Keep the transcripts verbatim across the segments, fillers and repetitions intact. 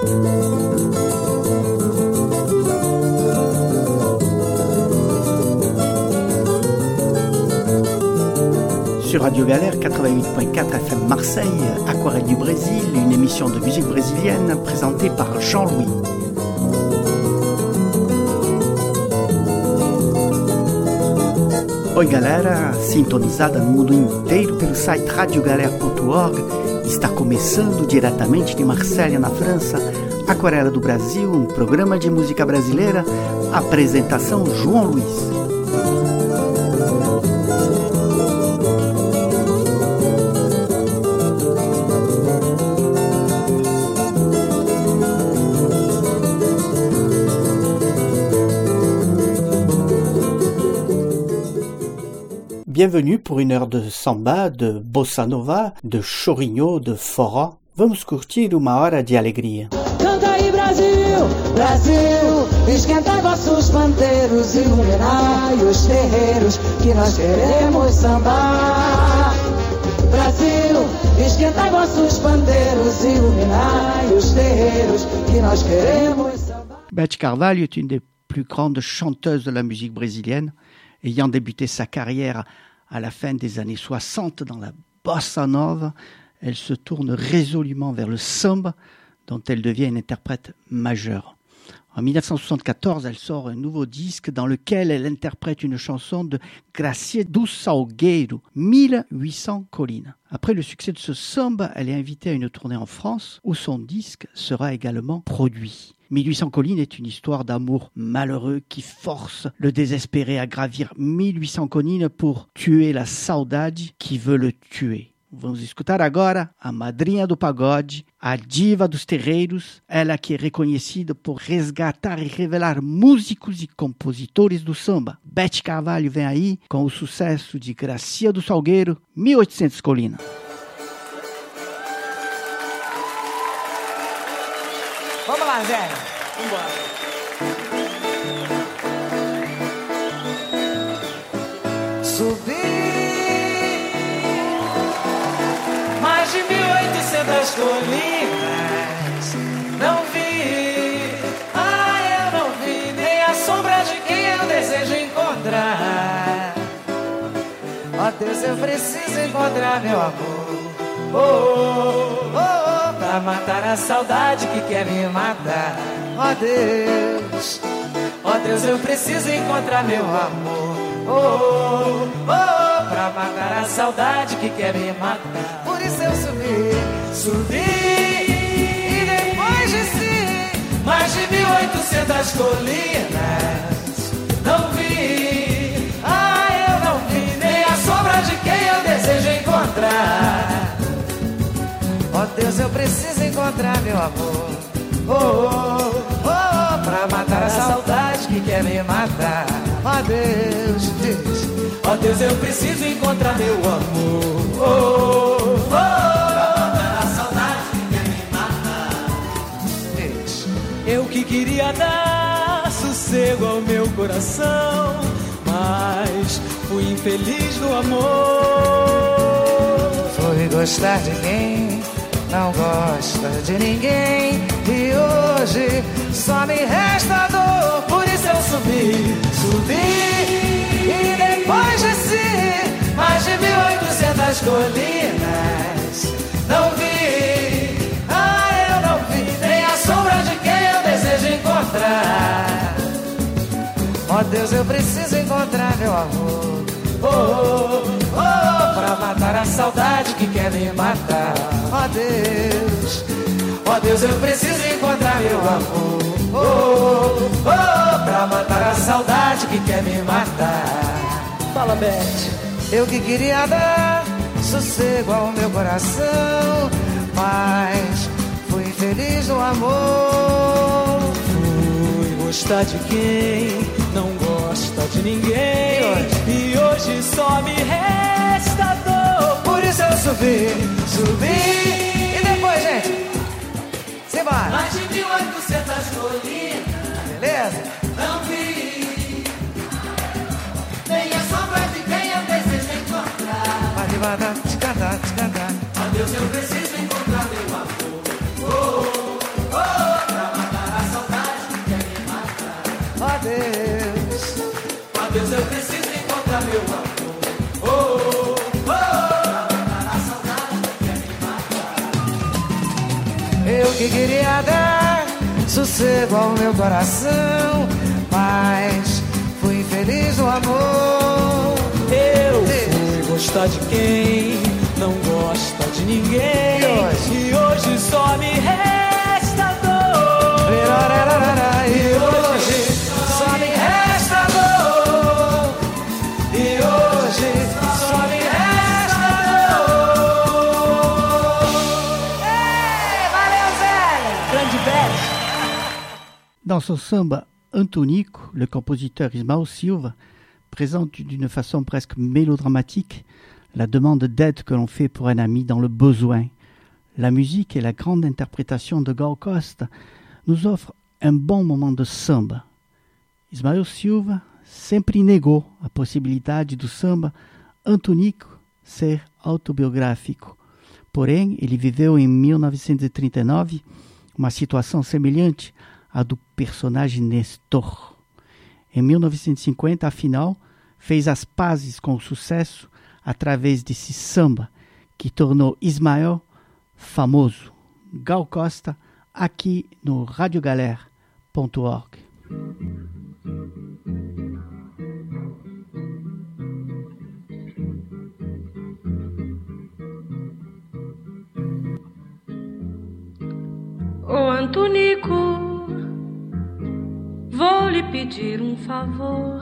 Sur Radio Galère quatre-vingt-huit point quatre F M Marseille, Aquarelle du Brésil, une émission de musique brésilienne présentée par Jean-Louis. Oi galera, sintonizada no mundo inteiro pelo site radio galera ponto org, está começando diretamente de Marselha, na França, Aquarela do Brasil, um programa de música brasileira, apresentação João Luiz. Bienvenue pour une heure de samba, de bossa nova, de chorinho, de forró. Vamos curtir uma hora de alegria. Canta aí Brasil, Brasil, esquenta vossos pandeiros, iluminai os terreiros, que nós queremos sambar. Brasil, esquenta vossos pandeiros, iluminai os terreiros, que nós queremos sambar. Beth Carvalho est une des plus grandes chanteuses de la musique brésilienne, ayant débuté sa carrière à la fin des années soixante dans la bossa nova. Elle se tourne résolument vers le samba, dont elle devient une interprète majeure. En dix-neuf cent soixante-quatorze, elle sort un nouveau disque dans lequel elle interprète une chanson de Gracia do Salgueiro, mille huit cents collines. Après le succès de ce samba, elle est invitée à une tournée en France où son disque sera également produit. mille huit cents collines est une histoire d'amour malheureux qui force le désespéré à gravir mille huit cents collines pour tuer la saudade qui veut le tuer. Vamos escutar agora a madrinha do pagode, a diva dos terreiros, ela que é reconhecida por resgatar e revelar músicos e compositores do samba. Beth Carvalho vem aí com o sucesso de Gracia do Salgueiro, mil e oitocentos Colina. Vamos lá, Zé. Vambora. Subi mais de mil e oitocentas colinas, não vi, ah, eu não vi nem a sombra de quem eu desejo encontrar. Ó Deus, eu preciso encontrar meu amor, oh, oh, oh, oh, pra matar a saudade que quer me matar. Ó Deus, ó Deus, eu preciso encontrar meu amor, oh, oh, oh, oh, pra matar a saudade que quer me matar. Por isso eu subi, subi, e depois desci mais de mil e oitocentas colinas, não vi, ah, eu não vi nem a sombra de quem eu desejo encontrar. Ó Deus, eu preciso encontrar meu amor, oh, oh, oh, oh, pra matar a saudade que quer me matar. Ó Deus, diz, ó Deus, eu preciso encontrar meu amor, oh, oh, oh, pra matar a saudade que quer me matar. Diz, eu que queria dar sossego ao meu coração, mas fui infeliz no amor. Fui gostar de quem não gosta de ninguém, e hoje só me resta dor. Por isso eu subi, subi, e depois desci mais de mil e oitocentas colinas, não vi, ah, eu não vi nem a sombra de quem eu desejo encontrar. Ó Deus, eu preciso encontrar meu amor, oh, oh, oh, oh, pra matar a saudade que quer me matar. Ó Deus, ó Deus, eu preciso encontrar meu amor, oh, oh, oh, oh, pra matar a saudade que quer me matar. Fala, Beth. Eu que queria dar sossego ao meu coração, mas fui infeliz no amor. Fui gostar de quem não gosta de ninguém, e hoje só me resta dor. Por isso eu subi, subi, e depois, gente, simbora. Mais de mil e oitocentas colinas, beleza? Não vi nem a sombra de quem eu desejo encontrar. Vai devagar, te cantar, te cantar. Ó Deus, eu preciso encontrar meu amor, oh, oh, oh. que queria dar sossego ao meu coração, mas fui infeliz no amor. Eu fui gostar de quem não gosta de ninguém, E hoje? e hoje só me resta dor. E hoje só me resta dor. E hoje só me resta dor. Ei, valeu, velho! Grande beijo. Dans son samba Antonico, le compositeur Ismael Silva présente d'une façon presque mélodramatique la demande d'aide que l'on fait pour un ami dans le besoin. La musique et la grande interprétation de Gal Costa nous offrent un bon moment de samba. Ismael Silva sempre negou a possibilidade do samba Antonico ser autobiográfico. Porém, ele viveu em mil novecentos e trinta e nove uma situação semelhante à do personagem Nestor. Em mil novecentos e cinquenta, afinal, fez as pazes com o sucesso através desse samba que tornou Ismael famoso. Gal Costa, aqui no radiogalère ponto org. Ô Antonico, vou lhe pedir um favor.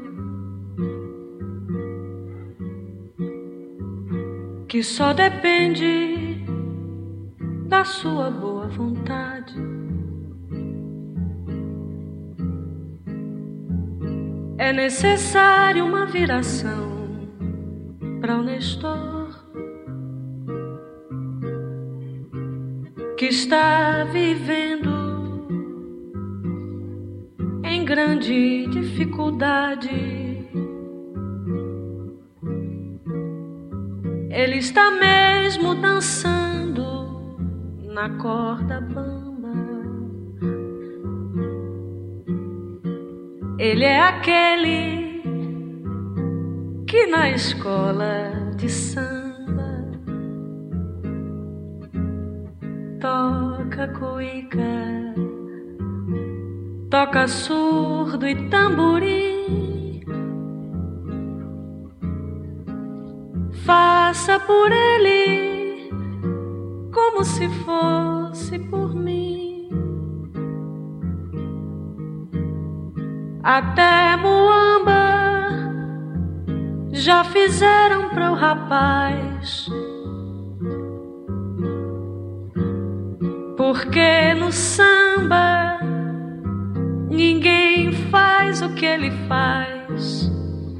Que só depende da sua boa vontade. É necessário uma viração para o Nestor, que está vivendo em grande dificuldade. Ele está mesmo dançando na corda bamba. Ele é aquele que na escola de samba toca cuíca, toca surdo e tamborim. Faça por ele como se fosse por mim. Até muamba já fizeram para o rapaz, porque no samba ninguém faz o que ele faz.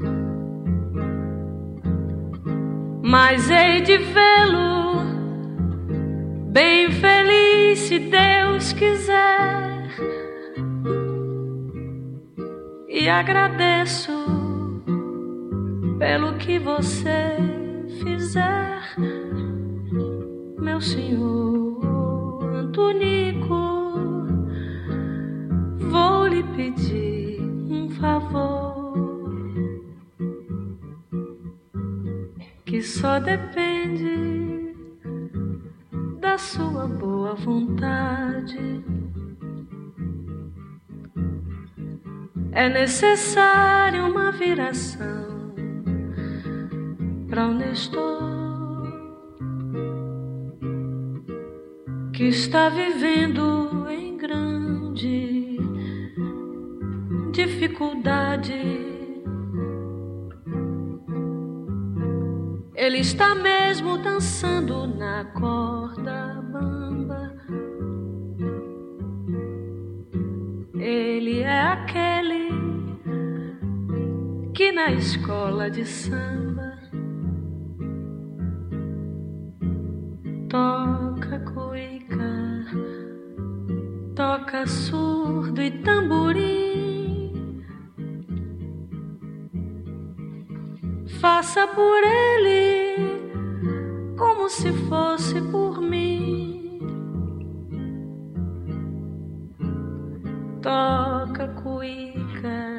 Mas hei de vê-lo bem feliz se Deus quiser. E agradeço pelo que você fizer, meu senhor Antonico. Vou lhe pedir um favor que só depende da sua boa vontade. É necessário uma viração para o Nestor, que está vivendo em grande dificuldade. Ele está mesmo dançando na corda bamba. Ele é aquele que na escola de samba toca cuíca, toca surdo e tamborim. Faça por ele como se fosse por mim. Toca cuíca,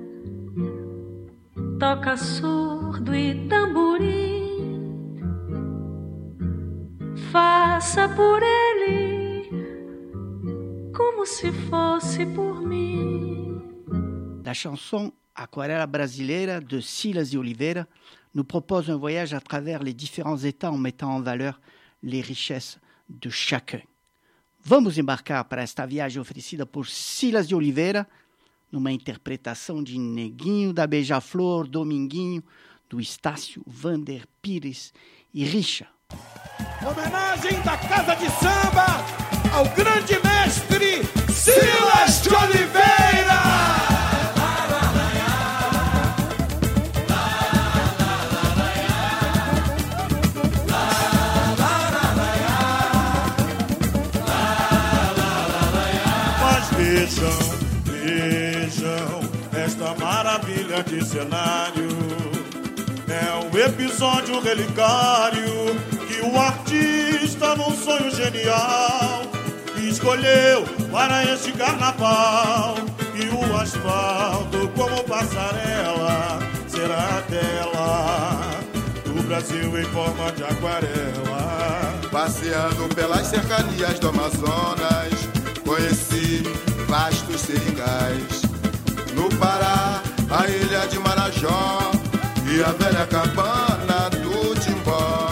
toca surdo e tamborim. Faça por ele como se fosse por mim. La chanson Aquarela Brasileira de Silas de Oliveira nous propose un voyage à travers les différents États en mettant en valeur les richesses de chacun. Vamos embarcar para esta viagem oferecida por Silas de Oliveira, numa interpretação de Neguinho da Beija-Flor, Dominguinho, do Estácio, Vander Pires e Richa. Homenagem da Casa de Samba ao grande mestre Silas de Oliveira! Vejam, vejam esta maravilha de cenário. É um episódio relicário que o artista, num sonho genial, escolheu para este carnaval. E o asfalto, como passarela, será a tela do Brasil em forma de aquarela. Passeando pelas cercanias do Amazonas, conheci vastos seringais. No Pará, a ilha de Marajó e a velha cabana do Timbó.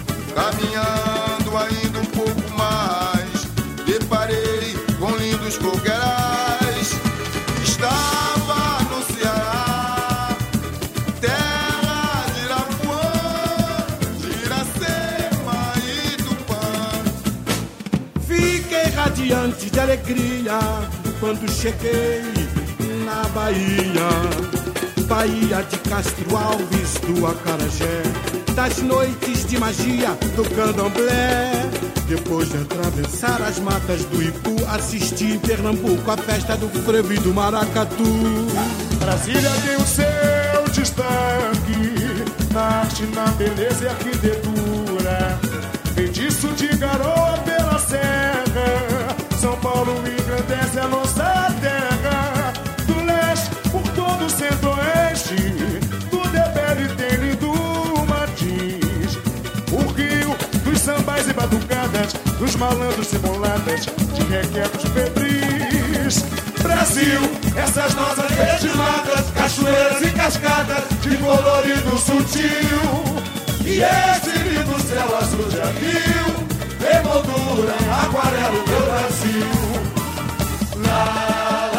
Caminhando ainda um pouco mais, deparei com lindos coqueirais. Estava no Ceará, terra de Irapuã, de Iracema e Tupã. Fiquei radiante de alegria quando cheguei na Bahia, Bahia de Castro Alves, do Acarajé, das noites de magia do candomblé. Depois de atravessar as matas do Ipu, assisti em Pernambuco a festa do frevo e do maracatu. Brasília tem o seu destaque na arte, na beleza e arquitetura. Feitiço de garoa pela serra, São Paulo engrandece a nossa terra. Do leste por todo o centro-oeste, do Debele tem lindo Martins. O Rio dos sambais e batucadas, dos malandros e mulatas, de requebros febris. Brasil, essas nossas verdes matas, cachoeiras e cascadas, de colorido sutil. E esse lindo céu azul já viu, em moldura, aquarela do Brasil. Lá,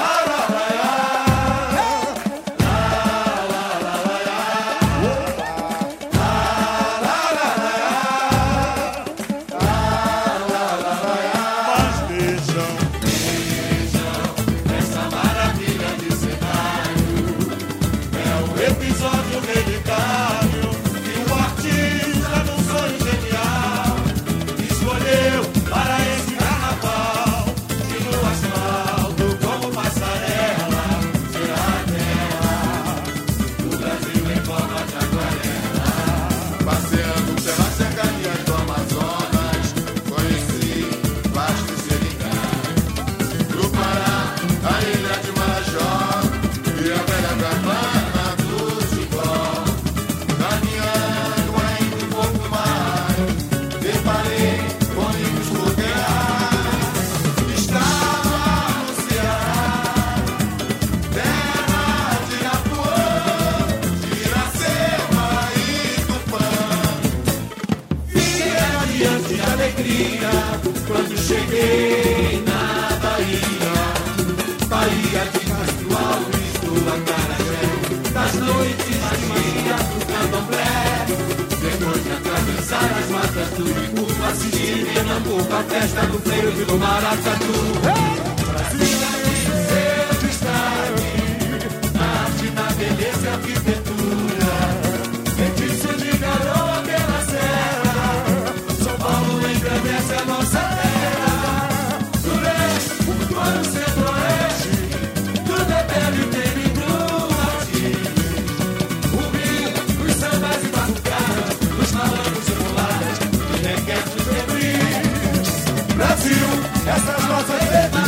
quando cheguei na Bahia, Bahia de Castro Alves, do Acarajé, das noites de magia do candomblé. Depois de atravessar as matas do Ipu, assisti em Pernambuco a festa do frevo e do maracatu. Brasília tem o seu destaque na arte, na beleza e arquitetura. Feitiço de garoa pela serra, São Paulo engrandece a nossa terra. Do leste, por todo o centro-oeste, do Debele tem lindo Martins. O Rio, os sambas e batucadas, dos malandros e mulatas, de requebros febris. Brasil, essas nossas letras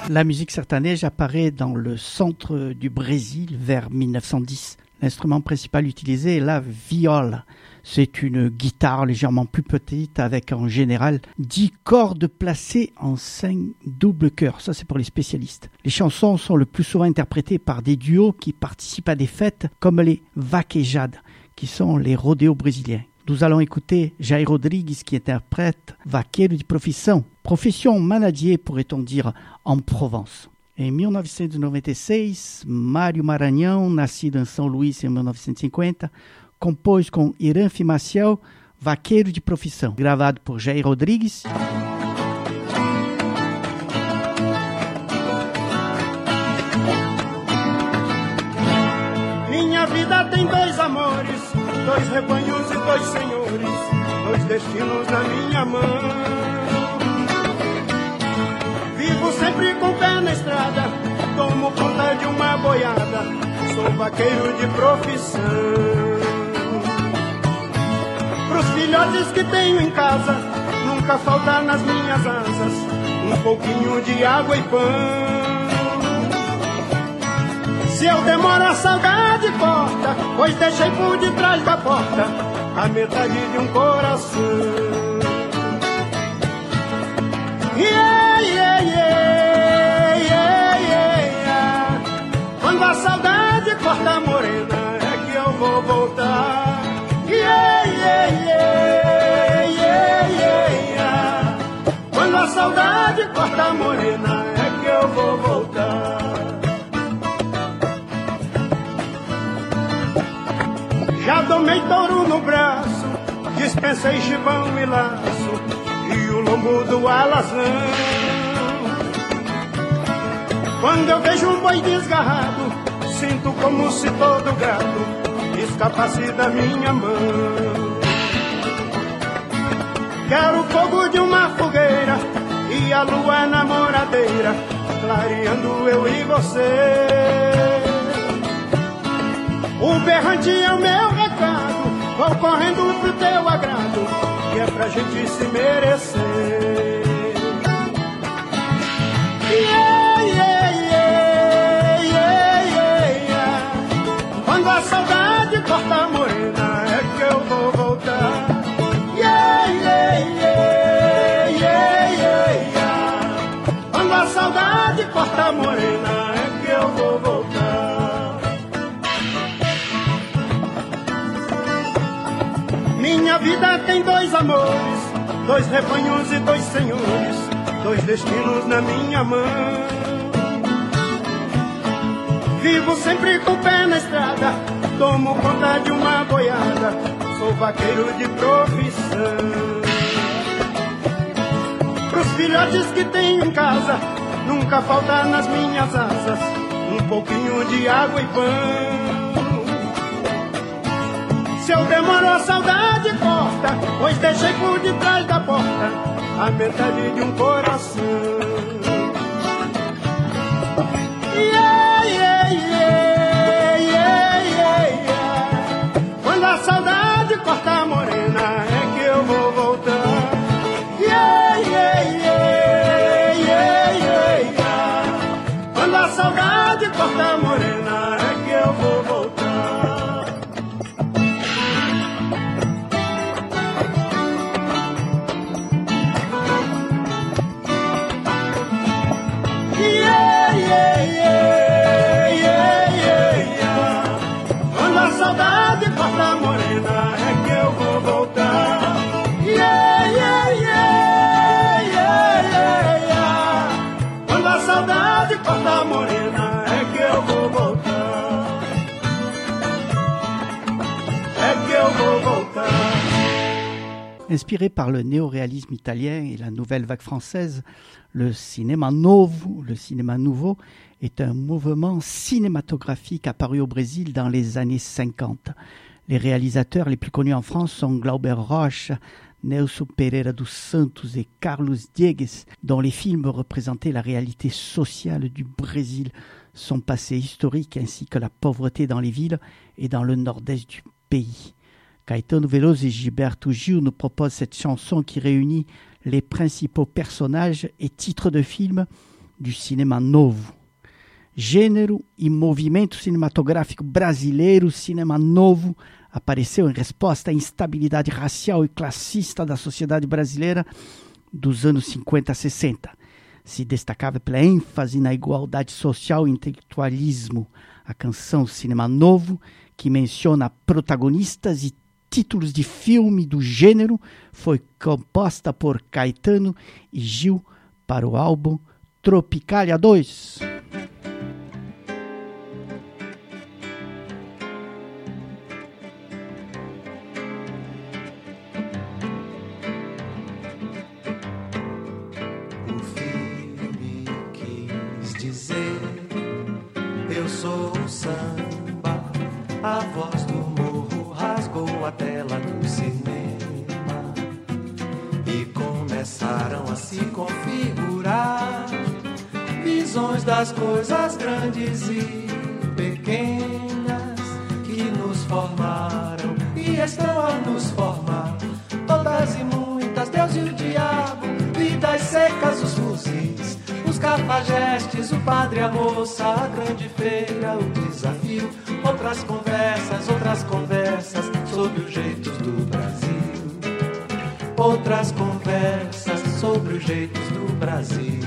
La musique sertaneja apparaît dans le centre du Brésil vers mille neuf cent dix. L'instrument principal utilisé est la viola. C'est une guitare légèrement plus petite avec en général dix cordes placées en cinq doubles chœurs. Ça, c'est pour les spécialistes. Les chansons sont le plus souvent interprétées par des duos qui participent à des fêtes comme les vaquejadas, qui sont les rodéos brésiliens. Nous allons écouter Jair Rodrigues qui interprète Vaqueiro de Profissão, profession manadier pourrait-on dire en Provence. Em mil novecentos e noventa e seis, Mário Maranhão, nascido em São Luís em mil novecentos e cinquenta, compôs com Irã Maciel Vaqueiro de Profissão, gravado por Jair Rodrigues. Minha vida tem dois amores, dois rebanhos e dois senhores, dois destinos na minha mão. Vivo sempre com o pé na estrada, tomo conta de uma boiada, sou vaqueiro de profissão. Pros filhotes que tenho em casa, nunca falta nas minhas asas um pouquinho de água e pão. Se eu demoro a saudade corta, pois deixei por detrás da porta a metade de um coração. Yeah, yeah, yeah, yeah, yeah. Quando a saudade corta a morena é que eu vou voltar. Yeah, yeah, yeah, yeah, yeah, yeah. Quando a saudade corta a morena é que eu vou voltar. Já domei touro no braço, dispensei gibão e laço e o lombo do alazão. Quando eu vejo um boi desgarrado, sinto como se todo gato escapasse da minha mão. Quero o fogo de uma fogueira e a lua namoradeira, clareando eu e você. O berrante é o meu recado, vou correndo pro teu agrado, que é pra gente se merecer. Yeah, yeah, yeah, yeah, yeah, yeah. Quando a saudade corta a morena é que eu vou voltar. Yeah, yeah, yeah, yeah, yeah, yeah. Quando a saudade corta a morena é que eu vou voltar. Minha vida tem dois amores, dois rebanhos e dois senhores, dois destinos na minha mão. Vivo sempre com o pé na estrada, tomo conta de uma boiada, sou vaqueiro de profissão. Pros filhotes que tenho em casa, nunca falta nas minhas asas um pouquinho de água e pão. Se eu demoro a saudade corta, pois deixei por detrás da porta a metade de um coração. Yeah, yeah, yeah, yeah, yeah, yeah. Quando a saudade corta a morena é que eu vou voltar. Yeah, yeah, yeah, yeah, yeah, yeah. Quando a saudade corta a morena é que eu vou voltar. Yeah, yeah, yeah, yeah, yeah, yeah. Quando a saudade corta a morena é que eu vou voltar. Yeah, yeah, yeah, yeah, yeah, yeah. Quando a saudade corta a morena é que eu vou voltar. É que eu vou voltar. Inspiré par le néoréalisme italien et la nouvelle vague française, le cinéma novo, le cinéma nouveau, est un mouvement cinématographique apparu au Brésil dans les années cinquante. Les réalisateurs les plus connus en France sont Glauber Rocha, Nelson Pereira dos Santos et Carlos Diegues, dont les films représentaient la réalité sociale du Brésil, son passé historique ainsi que la pauvreté dans les villes et dans le nord-est du pays. Caetano Veloso et Gilberto Gil nous proposent cette chanson qui réunit les principaux personnages et titres de films do cinema novo. Gênero e movimento cinematográfico brasileiro, cinema novo, apareceu em resposta à instabilidade racial e classista da sociedade brasileira dos anos cinquenta a sessenta. Se destacava pela ênfase na igualdade social e intelectualismo. A canção Cinema Novo, que menciona protagonistas e títulos de filme do gênero, foi composta por Caetano e Gil para o álbum Tropicália dois. A voz do morro rasgou a tela do cinema e começaram a se configurar visões das coisas grandes e pequenas que nos formaram e estão a nos formar. Todas e muitas, Deus e o diabo, vidas secas, os fuzis, os cafajestes, o padre, a moça, a grande feira, o desafio. Outras conversas, outras conversas sobre os jeitos do Brasil. Outras conversas sobre os jeitos do Brasil.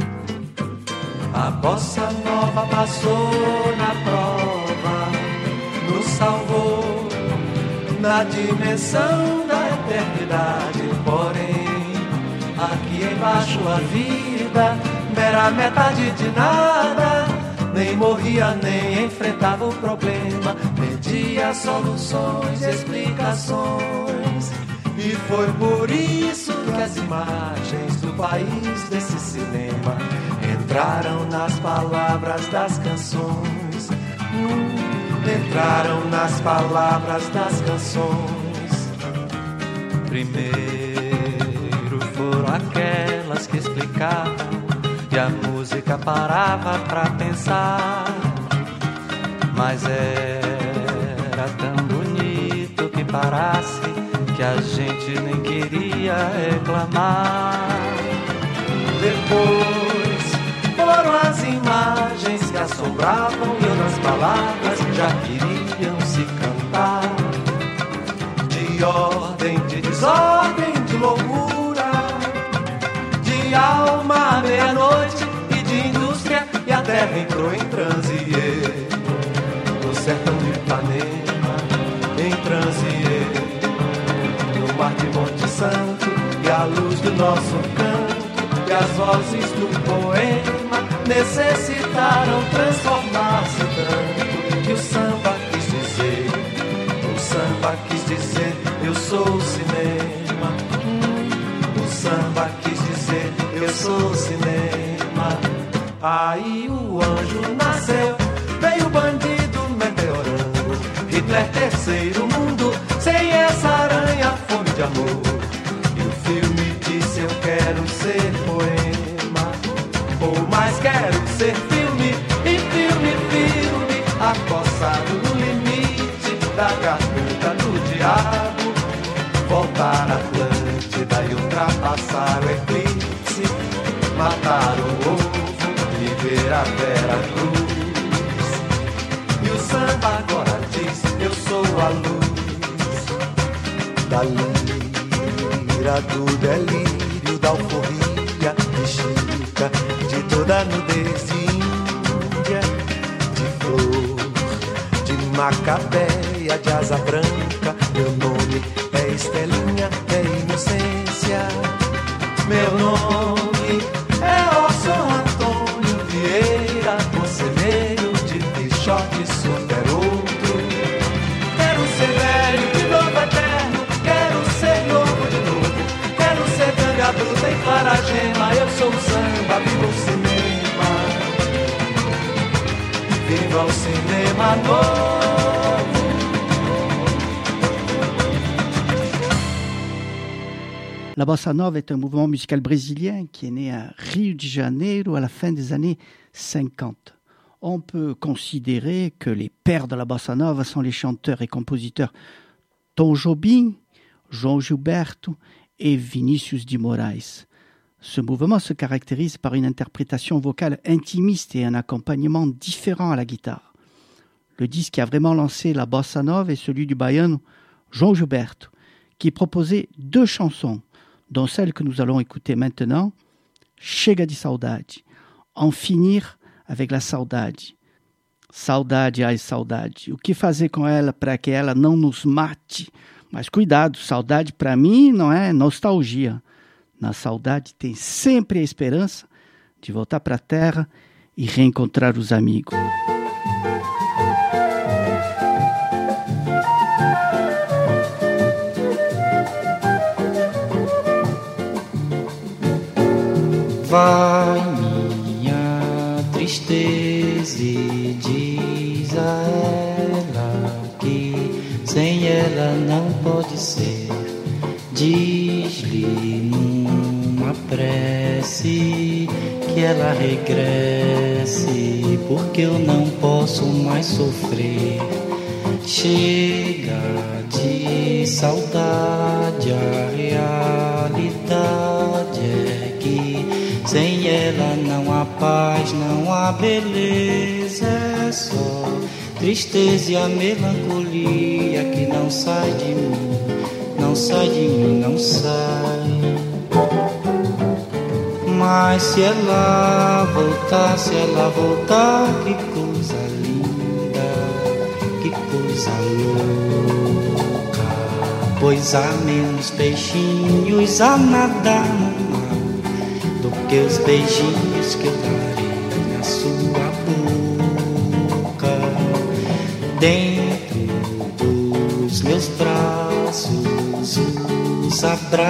A bossa nova passou na prova, nos salvou na dimensão da eternidade. Porém, aqui embaixo a vida mera metade de nada. Nem morria, nem enfrentava o problema, pedia soluções, explicações. E foi por isso que as imagens do país desse cinema entraram nas palavras das canções. Hum, entraram nas palavras das canções. Primeiro foram aquelas que explicavam e a música parava pra pensar, mas era tão bonito que parasse que a gente nem queria reclamar. Depois foram as imagens que assombravam e outras palavras que já queriam se cantar, de ordem, de desordem, de loucura, de alma à meia-noite e de indústria, e a terra entrou em transe. No sertão de Ipanema, em transe, no mar de Monte Santo, e a luz do nosso canto, e as vozes do poema necessitaram transformar-se tanto. E o samba quis dizer, o samba quis dizer, eu sou o cinema. O samba quis dizer, eu sou o cinema. Aí o anjo nasceu, veio o bandido meteorando, Hitler terceiro mundo, sem essa aranha, fome de amor. E o filme disse, eu quero ser poema, ou mais quero ser filme, e filme, filme, acossado no limite da garganta do diabo. Voltar a Atlântida e ultrapassar o eclipse, matar o ovo e ver a Vera Cruz. E o samba agora diz, eu sou a luz da lira, do delírio, da alforria, de Chica, de toda nudez de Índia, de flor, de Macabeia, de asa branca. Meu nome é Estelinha, é inocência. Meu nome é Orson Antônio Vieira, conselheiro de Pichote, super outro. Quero ser velho de novo eterno, quero ser novo de novo, quero ser ganga bruta e clara gema. Eu sou o samba, viva o cinema, viva o cinema novo. La bossa nova est un mouvement musical brésilien qui est né à Rio de Janeiro à la fin des années cinquante. On peut considérer que les pères de la bossa nova sont les chanteurs et compositeurs Tom Jobim, João Gilberto et Vinícius de Moraes. Ce mouvement se caractérise par une interprétation vocale intimiste et un accompagnement différent à la guitare. Le disque qui a vraiment lancé la bossa nova est celui du baiano João Gilberto, qui proposait deux chansons, dont celle que nous allons écouter maintenant, Chega de Saudade, En finir avec la saudade. Saudade, ai saudade. O que fazer com ela para que ela não nos mate? Mas cuidado, saudade para mim não é nostalgia. Na saudade tem sempre a esperança de voltar para a terra e reencontrar os amigos. Vai minha tristeza e diz a ela que sem ela não pode ser. Diz-lhe numa prece que ela regresse, porque eu não posso mais sofrer. Chega de saudade, a realidade é que sem ela não há paz, não há beleza, é só tristeza e a melancolia que não sai de mim, não sai de mim, não sai. Mas se ela voltar, se ela voltar, que coisa linda, que coisa louca. Pois há menos peixinhos a nadar no mar do que os beijinhos que eu darei na sua boca. Dentro dos meus braços, os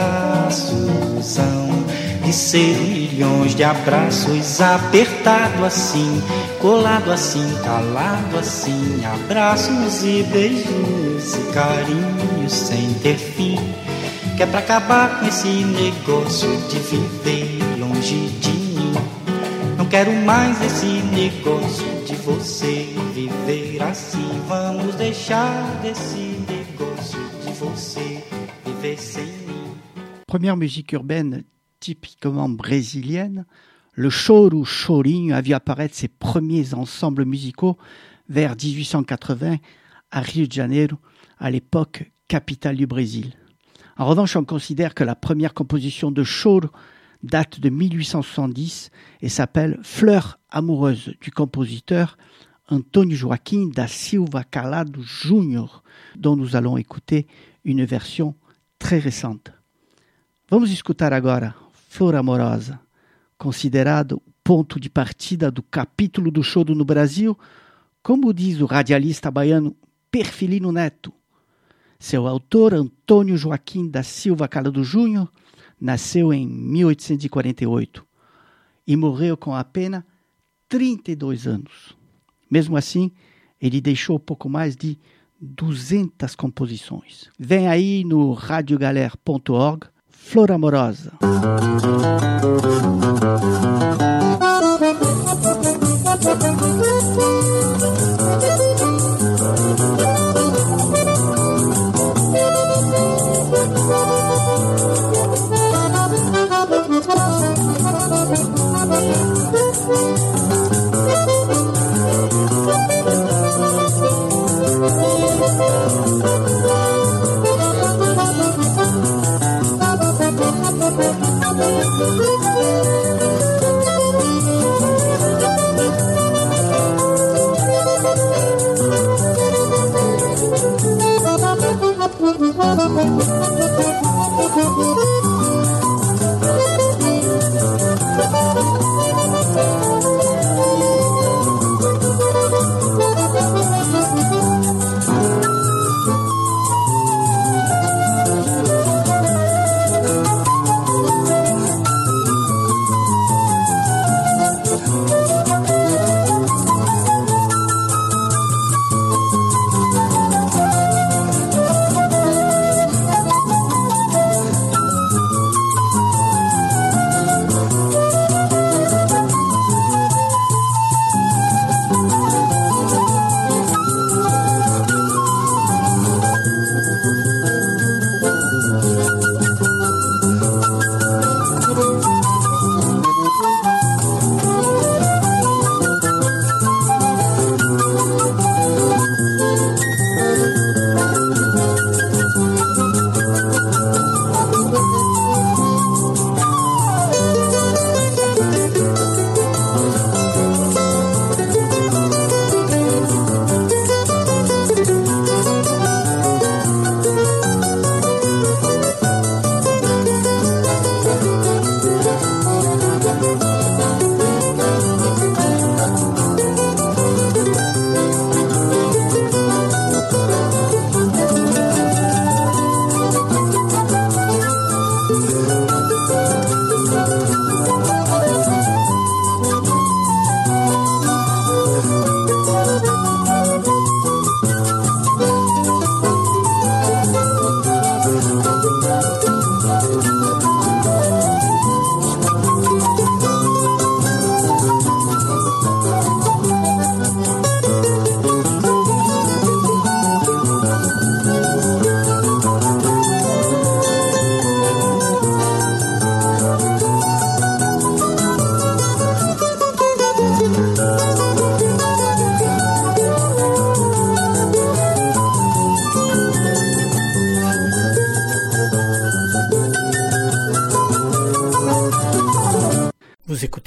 abraços hão de ser milhões de abraços, apertado assim, colado assim, calado assim, abraços e beijinhos e carinhos sem ter fim, que é pra acabar com esse negócio de viver longe de mim. Não quero mais esse negócio de você viver assim. Vamos deixar desse negócio de você viver sem mim. Première musique urbaine typiquement brésilienne, le choro chorinho a vu apparaître ses premiers ensembles musicaux vers dix-huit cent quatre-vingts à Rio de Janeiro, à l'époque capitale du Brésil. En revanche, on considère que la première composition de choro date de mille huit cent soixante-dix et s'appelle Fleur amoureuse du compositeur Antônio Joaquim da Silva Calado Júnior, dont nous allons écouter une version très récente. Vamos escutar agora Flor Amorosa, considerado o ponto de partida do capítulo do choro no Brasil, como diz o radialista baiano Perfilino Neto. Seu autor, Antônio Joaquim da Silva Calado Júnior, nasceu em mil oitocentos e quarenta e oito e morreu com apenas trinta e dois anos. Mesmo assim, ele deixou pouco mais de duzentas composições. Vem aí no radiogalera ponto org, Flor Amorosa.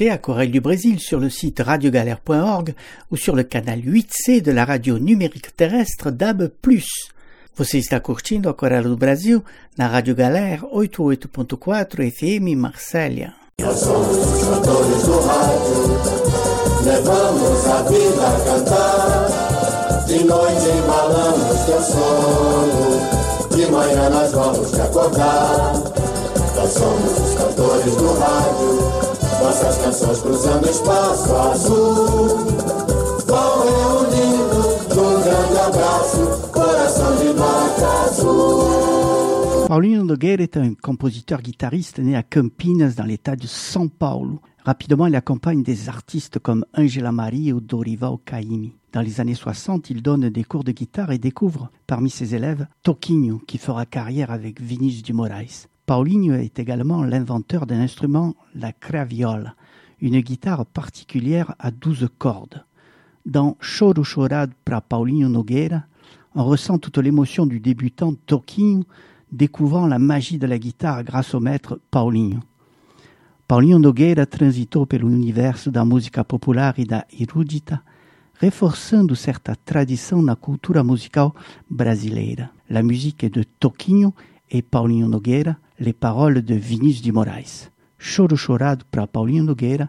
écouter Aquarelle du Brésil sur le site radio galère point org ou sur le canal huit C de la radio numérique terrestre D A B plus. Você está curtindo Aquarela do Brasil na Rádio Galera oitenta e oito ponto quatro F M Marsella. Nós somos os cantores do rádio, levamos a vida a cantar. De noite embalamos teu sono, de manhã nós vamos te acordar. Nós somos os cantores do rádio, nossas canções cruzando espaço azul. Vão reunindo num grande abraço, coração de nota azul. Paulinho Nogueira est un compositeur-guitariste né à Campinas dans l'état de São Paulo. Rapidement, il accompagne des artistes comme Angela Marie ou Dorival Caymmi. Dans les années soixante, il donne des cours de guitare et découvre parmi ses élèves Toquinho, qui fera carrière avec Vinícius de Moraes. Paulinho est également l'inventeur d'un instrument, la craviola, une guitare particulière à douze cordes. Dans Choro Chorado pra Paulinho Nogueira, on ressent toute l'émotion du débutant Toquinho, découvrant la magie de la guitarra grâce au maître Paulinho. Paulinho Nogueira transitou pelo universo da música popular e da erudita, reforçando certa tradição na cultura musical brasileira. La musique est de Toquinho et Paulinho Nogueira, les paroles de Vinícius de Moraes. Choro Chorado para Paulinho Nogueira.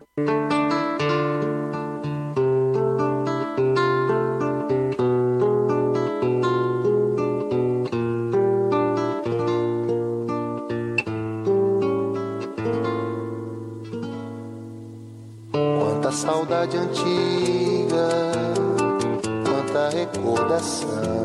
Saudade antiga, quanta recordação,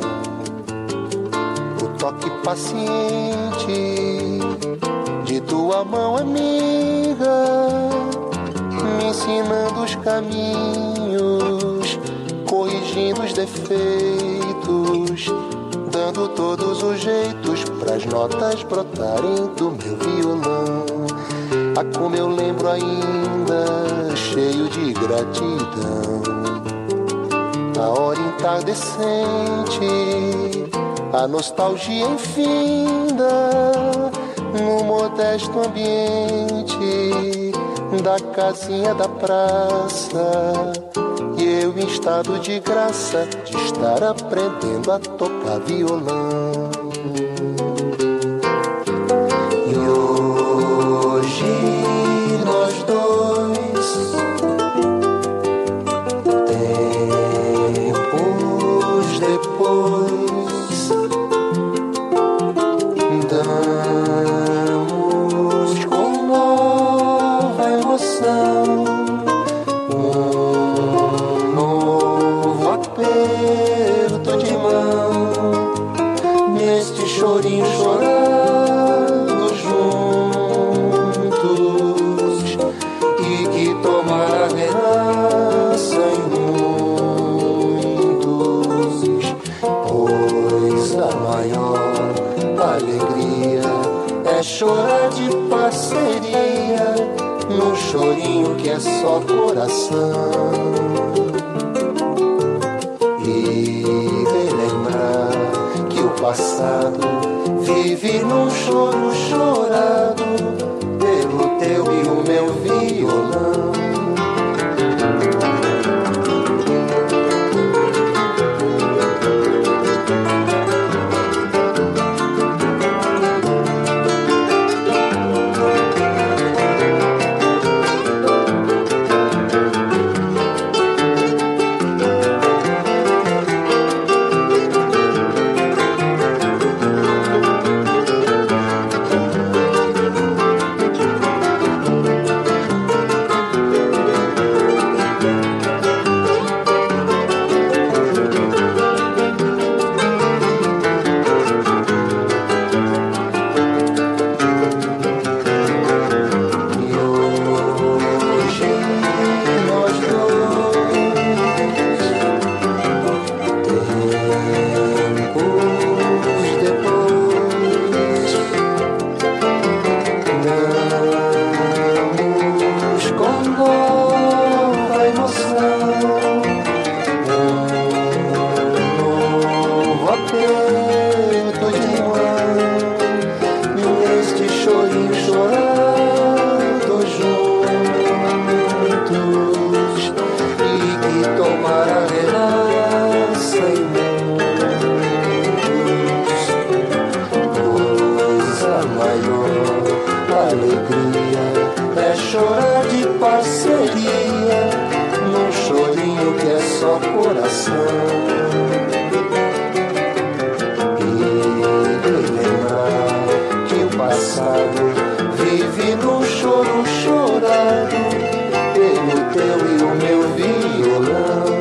o toque paciente de tua mão amiga, me ensinando os caminhos, corrigindo os defeitos, dando todos os jeitos pras notas brotarem do meu violão. Ah, como eu lembro ainda, cheio de gratidão, a hora entardecente, a nostalgia infinda, no modesto ambiente da casinha da praça, e eu em estado de graça de estar aprendendo a tocar violão. Nós dois, tempos depois, damos com nova emoção um novo aperto de mão neste chorinho chorando juntos. Tomar a herança em muitos, pois a maior alegria é chorar de parceria, num chorinho que é só coração, e relembrar que o passado vive num choro chorado pelo teu e o meu violão. coração. E lembrar que o passado vive num choro chorado pelo teu e o meu violão.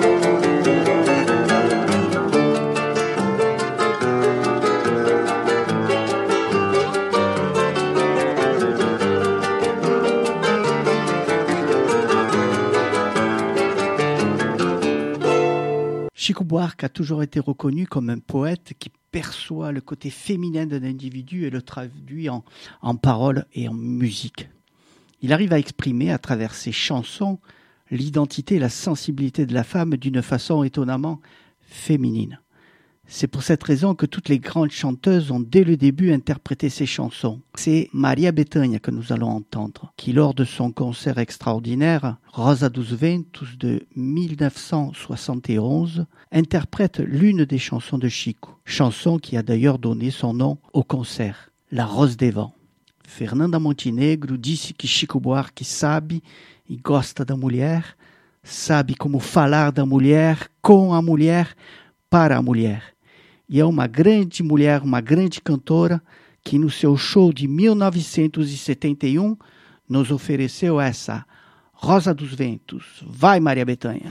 Chico Buarque a toujours été reconnu comme un poète qui perçoit le côté féminin d'un individu et le traduit en, en paroles et en musique. Il arrive à exprimer à travers ses chansons l'identité et la sensibilité de la femme d'une façon étonnamment féminine. C'est pour cette raison que toutes les grandes chanteuses ont dès le début interprété ces chansons. C'est Maria Bethânia que nous allons entendre, qui lors de son concert extraordinaire Rosa dos Ventos de mille neuf cent soixante et onze interprète l'une des chansons de Chico, chanson qui a d'ailleurs donné son nom au concert, La Rose des Vents. Fernanda Montenegro disse que Chico Buarque sabe e gosta da mulher, sabe como falar da mulher, com a mulher, para a mulher. E é uma grande mulher, uma grande cantora, que no seu show de mil novecentos e setenta e um nos ofereceu essa Rosa dos Ventos. Vai, Maria Bethânia!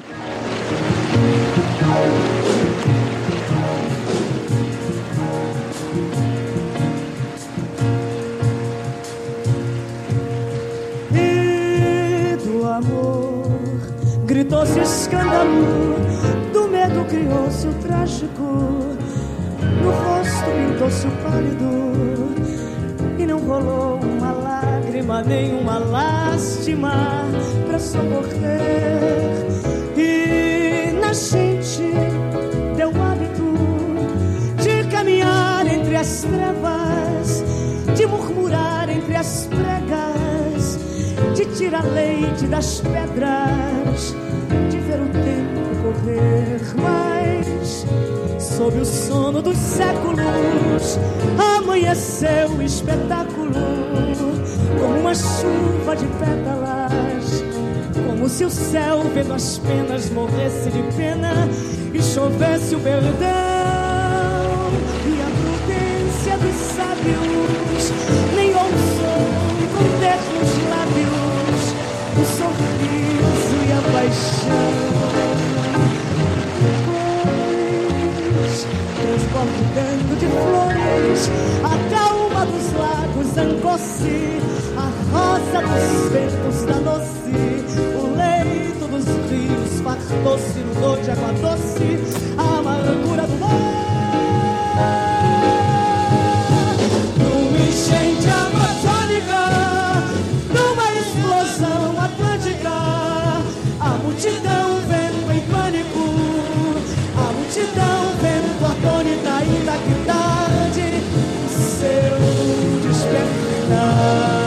E do amor gritou-se escândalo, do medo criou-se o trágico, no rosto pintou-se o pálido, e não rolou uma lágrima, nem uma lástima pra socorrer. E na gente deu o hábito de caminhar entre as trevas, de murmurar entre as pregas, de tirar leite das pedras, de ver o tempo correr. Mas sob o sono dos séculos amanheceu o espetáculo, como uma chuva de pétalas, como se o céu vendo as penas morresse de pena e chovesse o perdão. E a prudência dos sábios nem ousou conter nos lábios o sorriso e a paixão. Transbordando de flores, a calma dos lagos zangou-se, a rosa dos ventos danou-se, o leito dos rios fartou-se no dor de água doce, a amargura do mar. Numa enchente amazônica, numa explosão atlântica, a multidão vendo em pânico, a multidão vendo atônita, ainda que tarde, o seu despertar.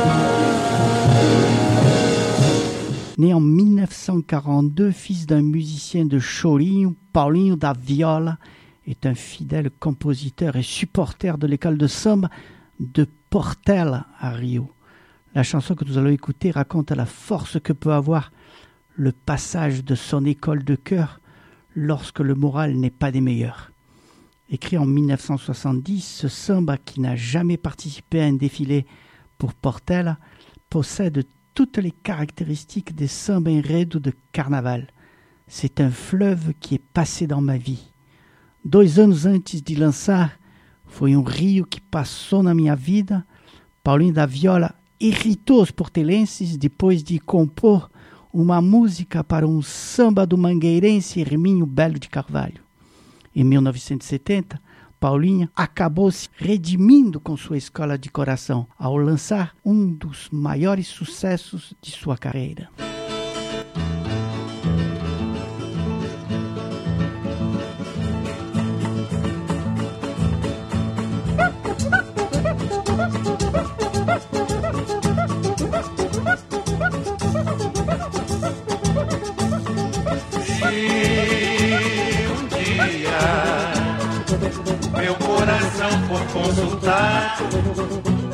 Né en mille neuf cent quarante-deux, fils d'un musicien de Chorinho, Paulinho da Viola est un fidèle compositeur et supporter de l'école de samba de Portela à Rio. La chanson que nous allons écouter raconte la force que peut avoir le passage de son école de chœur lorsque le moral n'est pas des meilleurs. Écrit en mille neuf cent soixante-dix, ce samba qui n'a jamais participé à un défilé pour Portela possède toutes les caractéristiques des samba enredo de carnaval. C'est un fleuve qui est passé dans ma vie. Dois anos antes de lançar, foi um rio que passou na minha vida. Paulinho da Viola irritou os portelenses depois de compor uma música para um samba do mangueirense Hermínio Belo de Carvalho. Em mil novecentos e setenta, Paulinho acabou se redimindo com sua escola de coração ao lançar um dos maiores sucessos de sua carreira. Meu coração for consultar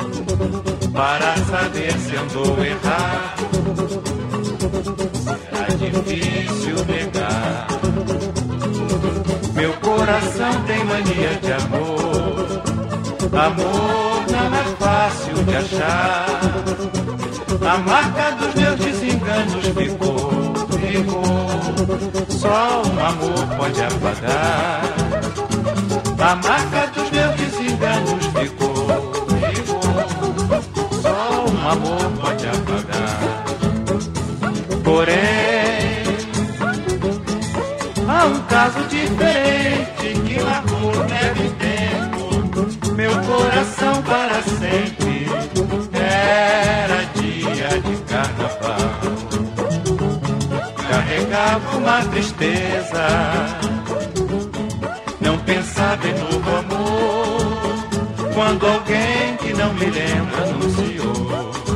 para saber se andou errado. Será difícil negar. Meu coração tem mania de amor. Amor não é fácil de achar. A marca dos meus desenganos ficou, ficou. Só um amor pode apagar. A marca dos meus desenganos ficou, ficou. Só um amor pode apagar. Porém, há um caso diferente que marcou neve tempo meu coração para sempre. Era dia de carnaval, carregava uma tristeza, não pensava em novo amor, quando alguém que não me lembra anunciou.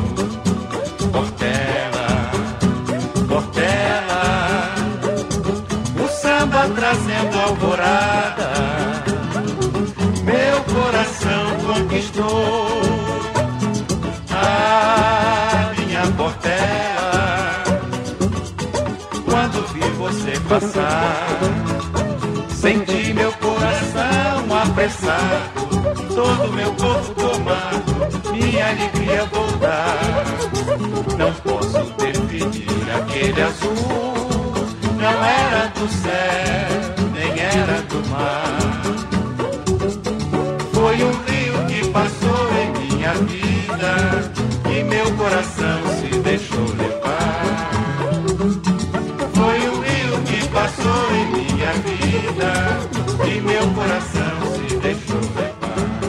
Portela, Portela, o samba trazendo alvorada, meu coração conquistou. A minha Portela, quando vi você passar, senti meu coração apressado, todo meu corpo tomado, minha alegria voltar. Não posso definir aquele azul, não era do céu, nem era do mar. Foi um rio que passou em minha vida e meu coração se deixou levar. Foi um rio que passou em minha vida e meu coração se deixou levar.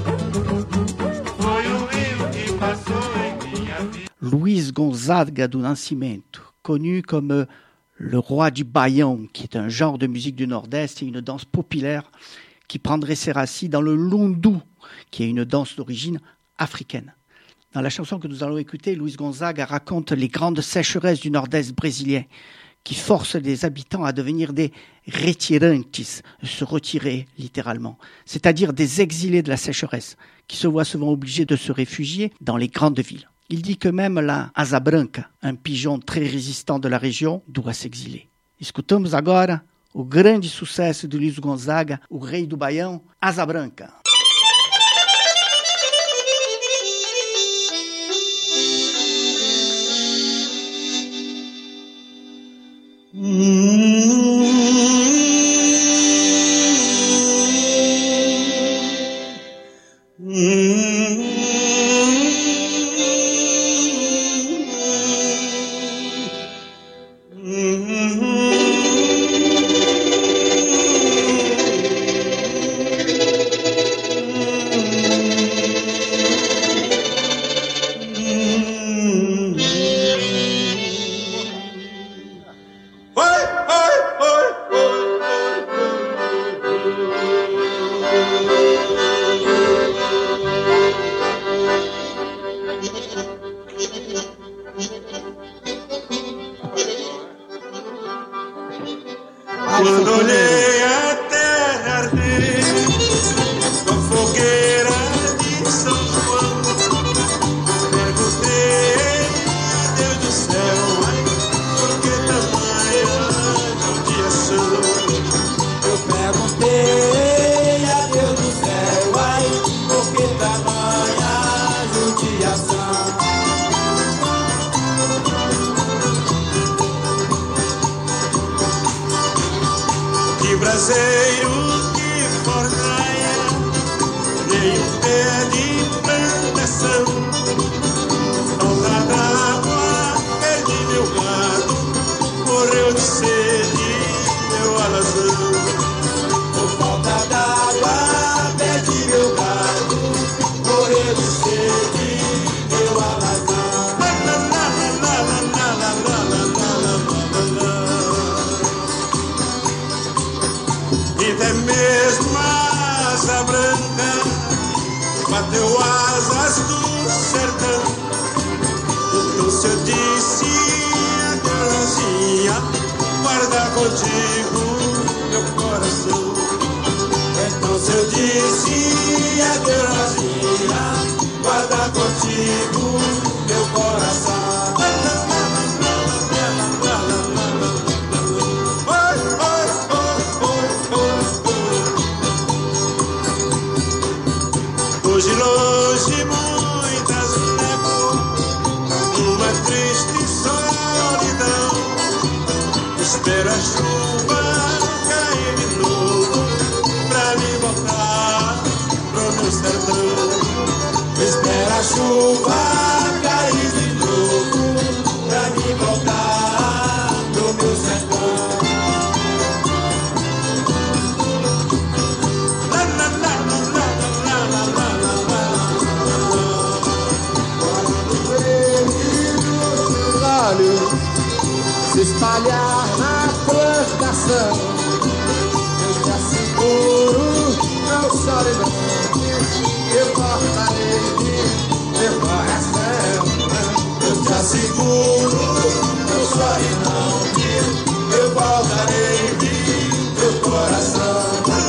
Foi um rio que passou em minha vida. Luiz Gonzaga do Nascimento, connu comme le roi du baião, qui est un genre de musique du Nord-Est et une danse populaire qui prendrait ses racines dans le lundu, qui est une danse d'origine africaine. Dans la chanson que nous allons écouter, Luiz Gonzaga raconte les grandes sécheresses du Nord-Est brésilien qui forcent les habitants à devenir des retirantes, se retirer littéralement, c'est-à-dire des exilés de la sécheresse, qui se voient souvent obligés de se réfugier dans les grandes villes. Il dit que même la asa branca, un pigeon très résistant de la région, doit s'exiler. Escutamos agora o grande sucesso de Luiz Gonzaga, o rei do Baião, Asa Branca. Quando olhei a terra arder com fogueira de São João, perguntei a Deus do céu, ai, por que tamanha judiação? Eu perguntei a Deus do céu, ai, por que tamanha judiação? Braseiro que fornaia, nem um pé de plantação. Falta d'água, perdi meu gado, morreu de sede meu alazão. Por falta d'água, perdi meu gado, morreu de sede meu alazão. Até mesmo a asa branca bateu asas do sertão. Então se eu disse adeus, Rosinha, guarda contigo meu coração. Então se eu disse adeus, Rosinha, guarda contigo meu coração. Longe, longe, muitas levou numa triste solidão. Espero a chuva cair de novo pra me voltar pro meu sertão. Espero a chuva cair de novo pra me voltar pro meu sertão. Se espalhar na plantação, eu te asseguro, não chore não, eu cortarei meu coração. Eu te asseguro, não chore não, eu voltarei meu coração.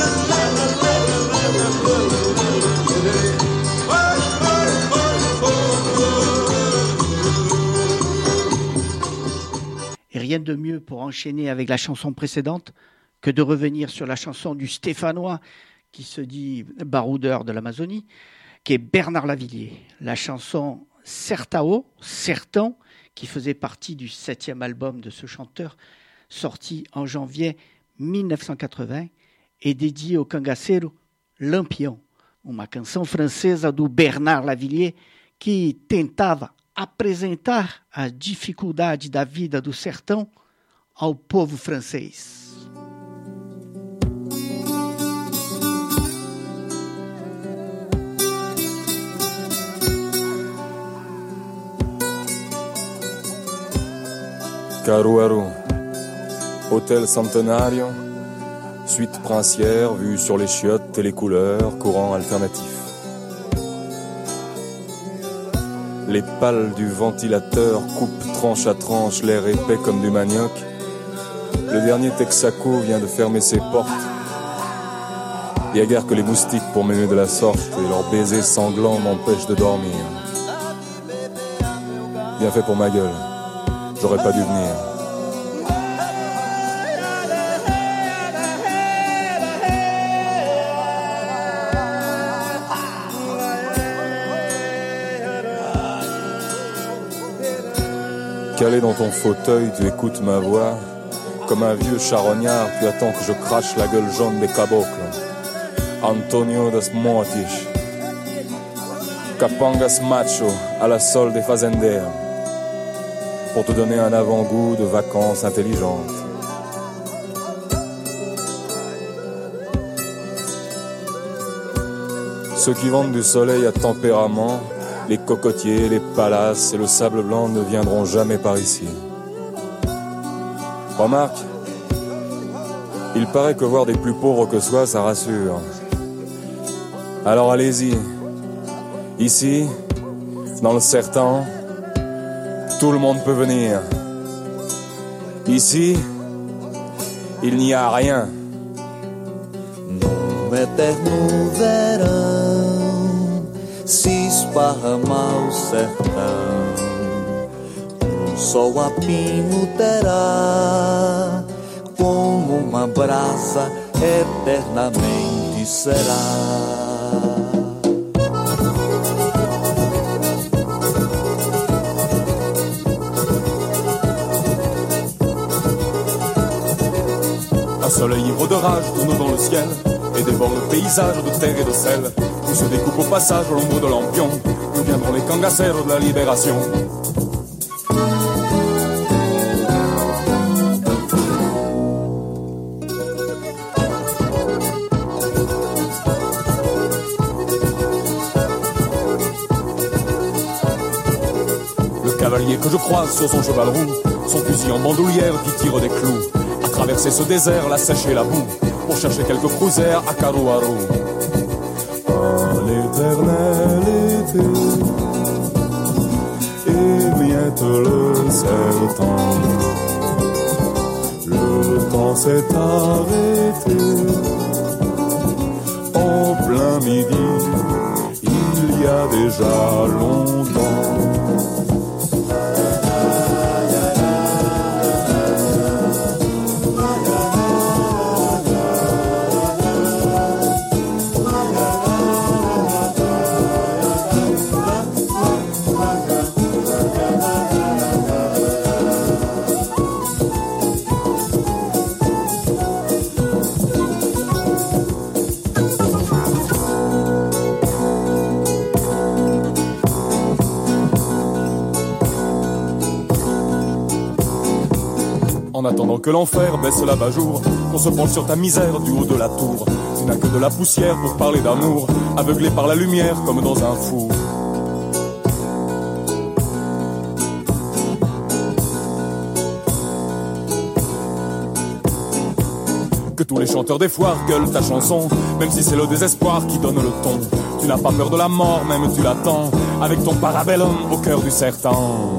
Et rien de mieux pour enchaîner avec la chanson précédente que de revenir sur la chanson du Stéphanois qui se dit baroudeur de l'Amazonie, qui est Bernard Lavilliers. La chanson Certao, Sertão, qui faisait partie du septième album de ce chanteur, sorti en janvier mille neuf cent quatre-vingts, et dédié au cangaceiro Lampião, uma canção francesa do Bernard Lavilliers que tentava apresentar a dificuldade da vida do sertão ao povo francês. Caruaru, hôtel centenario, suite princière, vue sur les chiottes et les couleurs, courant alternatif. Les pales du ventilateur coupent tranche à tranche l'air épais comme du manioc. Le dernier Texaco vient de fermer ses portes. Il n'y a guère que les moustiques pour m'aimer de la sorte, et leurs baisers sanglants m'empêchent de dormir. Bien fait pour ma gueule, j'aurais pas dû venir. Calé dans ton fauteuil, tu écoutes ma voix. Comme un vieux charognard, tu attends que je crache la gueule jaune des cabocles. Antonio das Mortis, Capangas Macho, à la solde des fazenderos, pour te donner un avant-goût de vacances intelligentes. Ceux qui vendent du soleil à tempérament, les cocotiers, les palaces et le sable blanc ne viendront jamais par ici. Remarque, il paraît que voir des plus pauvres que soi, ça rassure. Alors allez-y. Ici, dans le sertão, tout le monde peut venir. Ici, il n'y a rien. No eterno verão se esparrama o sertão, um sol a pino terá, como uma brasa eternamente será. Un soleil ivre de rage tourne dans le ciel et dévore le paysage de terre et de sel. Tout se découpe au passage au l'ombre de lampion. Nous viendrons les cangacers de la libération. Le cavalier que je croise sur son cheval roux, son fusil en bandoulière qui tire des clous, a traversé ce désert, la sèche et la boue, pour chercher quelques cruisers à Caruaru. L'éternel été et bientôt le sertão. Le temps s'est arrêté en plein midi, il y a déjà longtemps. En attendant que l'enfer baisse l'abat-jour, qu'on se penche sur ta misère du haut de la tour. Tu n'as que de la poussière pour parler d'amour, aveuglé par la lumière comme dans un four. Que tous les chanteurs des foires gueulent ta chanson, même si c'est le désespoir qui donne le ton. Tu n'as pas peur de la mort, même tu l'attends, avec ton parabellum au cœur du sertan.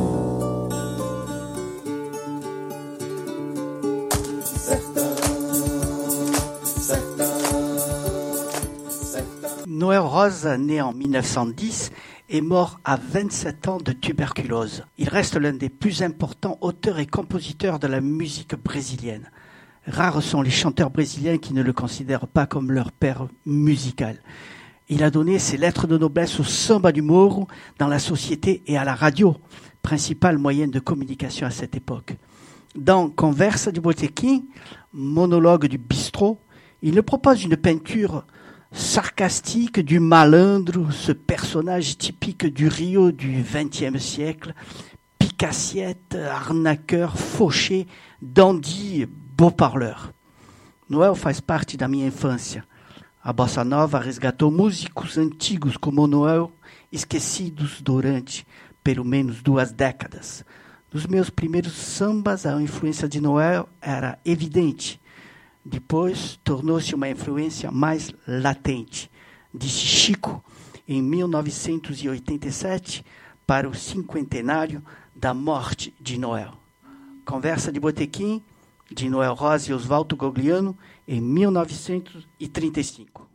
Noël Roze, né en mille neuf cent dix, est mort à vingt-sept ans de tuberculose. Il reste l'un des plus importants auteurs et compositeurs de la musique brésilienne. Rares sont les chanteurs brésiliens qui ne le considèrent pas comme leur père musical. Il a donné ses lettres de noblesse au samba du Morro dans la société et à la radio, principal moyen de communication à cette époque. Dans Conversa de Botequim, monologue du bistrot, il nous propose une peinture sarcastique du malandro, ce personnage typique du Rio du vingtième siècle, picassiette, arnaqueur, fauché, dandy, beau parleur. Noel faz parte da minha infância. A bossa nova resgatou músicos antigos como Noel, esquecidos durante pelo menos duas décadas. Nos meus primeiros sambas, a influência de Noel era evidente. Depois, tornou-se uma influência mais latente, disse Chico em mil novecentos e oitenta e sete para o cinquentenário da morte de Noel. Conversa de Botequim, de Noel Roze e Osvaldo Gogliano, em mil novecentos e trinta e cinco.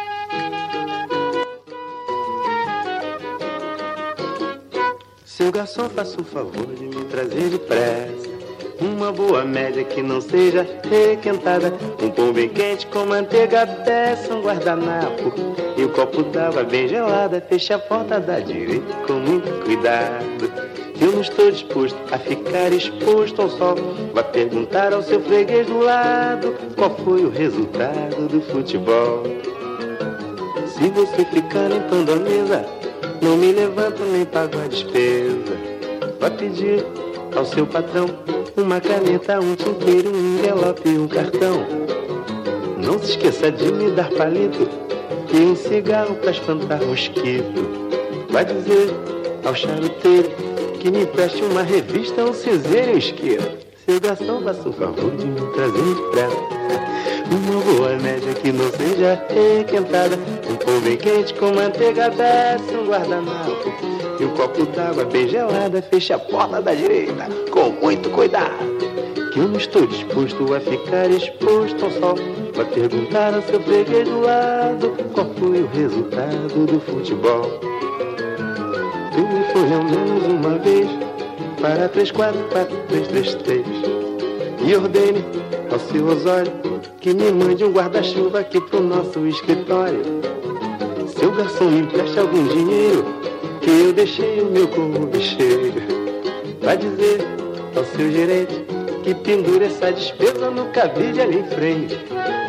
Seu garçom, faça o favor de me trazer depressa uma boa média que não seja requentada, um pão bem quente com manteiga dessa, um guardanapo e um copo d'água bem gelada. Feche a porta da direita com muito cuidado, eu não estou disposto a ficar exposto ao sol. Vai perguntar ao seu freguês do lado qual foi o resultado do futebol. Se você ficar limpando a mesa, não me levanto nem pago a despesa. Vai pedir ao seu patrão uma caneta, um tinteiro, um envelope e um cartão. Não se esqueça de me dar palito e um cigarro pra espantar mosquito. Vai dizer ao charuteiro que me preste uma revista, um cinzeiro e um isqueiro. Seu garçom, faça o favor de me trazer depressa uma boa média que não seja requentada, um pão bem quente com manteiga dessa, um guardanapo e um copo d'água bem gelada. Feche a porta da direita com muito cuidado, que eu não estou disposto a ficar exposto ao sol. Vai perguntar ao seu freguês do lado qual foi o resultado do futebol. Tu me foi ao menos uma vez para três quatro quatro três três três e ordene ao seu Osório que me mande um guarda-chuva aqui pro nosso escritório. Seu garçom, me empreste algum dinheiro, que eu deixei o meu clube cheio. Vai dizer ao seu gerente que pendura essa despesa no cabide ali em frente.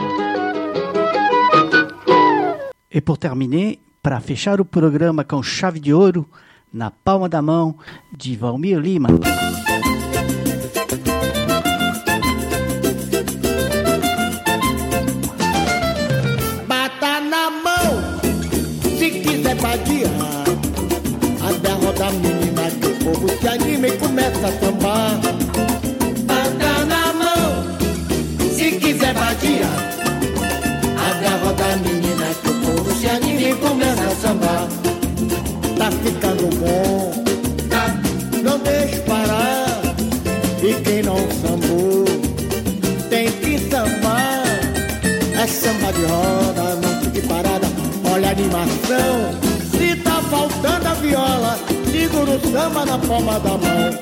E por terminer, para fechar o programa com chave de ouro, na palma da mão de Valmir Lima. Bata na mão, se quiser vadiar, até rodar menina que o povo se anima e começa a sambar. Bata na mão, se quiser vadiar, até rodar menina que o povo se anima e começa a sambar. Tá ficando bom, tá, não deixe parar. E quem não sambou tem que sambar. É samba de roda, não fique parada, olha a animação. Se tá faltando a viola, segura o samba na palma da mão.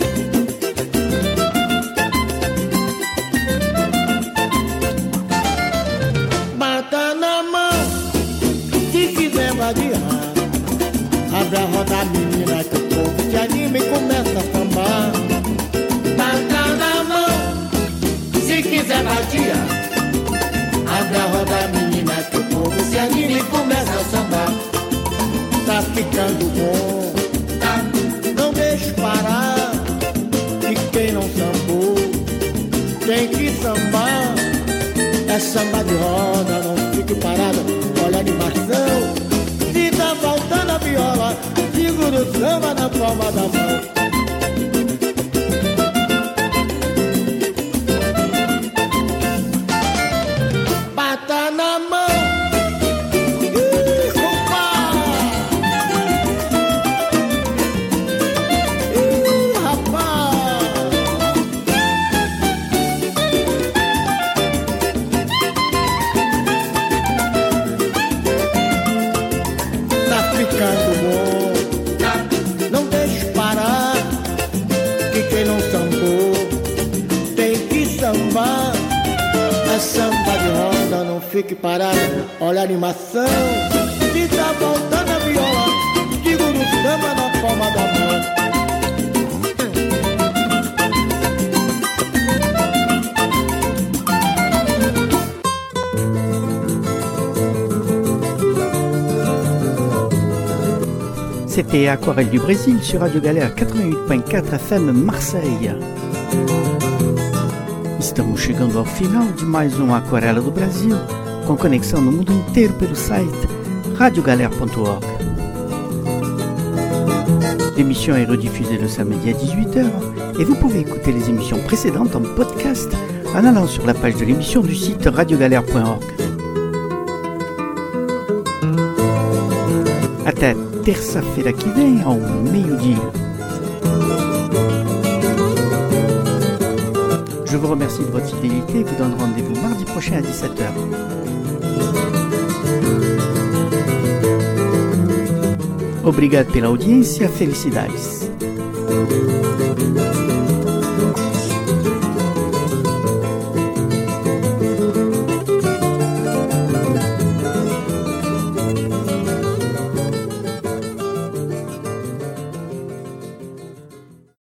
Bata na mão, se quiser vadiar, abre a roda, menina, que o povo se anima e começa a sambar. Bata na mão, se quiser vadiar, abre a roda, menina, que o povo se anima e começa a sambar. Tá ficando bom, tá, não deixe parar. E quem não sambou é samba de roda, não fique parada, olha a animação. Se tá faltando a viola, segura o samba na palma da mão. Bata na mão. Samba de roda, não fique parado, olha a animação. Se tá voltando a viola, segura o samba na palma da mão. C'était Aquarelle du Brésil sur Radio Galère quatre-vingt-huit point quatre F M Marseille. Estamos chegando ao final de mais um Aquarela do Brasil, com conexão no mundo inteiro pelo site radio galère point org. L'émission est rediffusée le samedi à dix-huit heures et vous pouvez écouter les émissions précédentes en podcast en allant sur la page de l'émission du site radio galère point org. Até terça-feira que vem, ao meio-dia. Je vous remercie de votre fidélité et vous donne rendez-vous mardi prochain à dix-sept heures. Obrigado pela audiência, felicidades.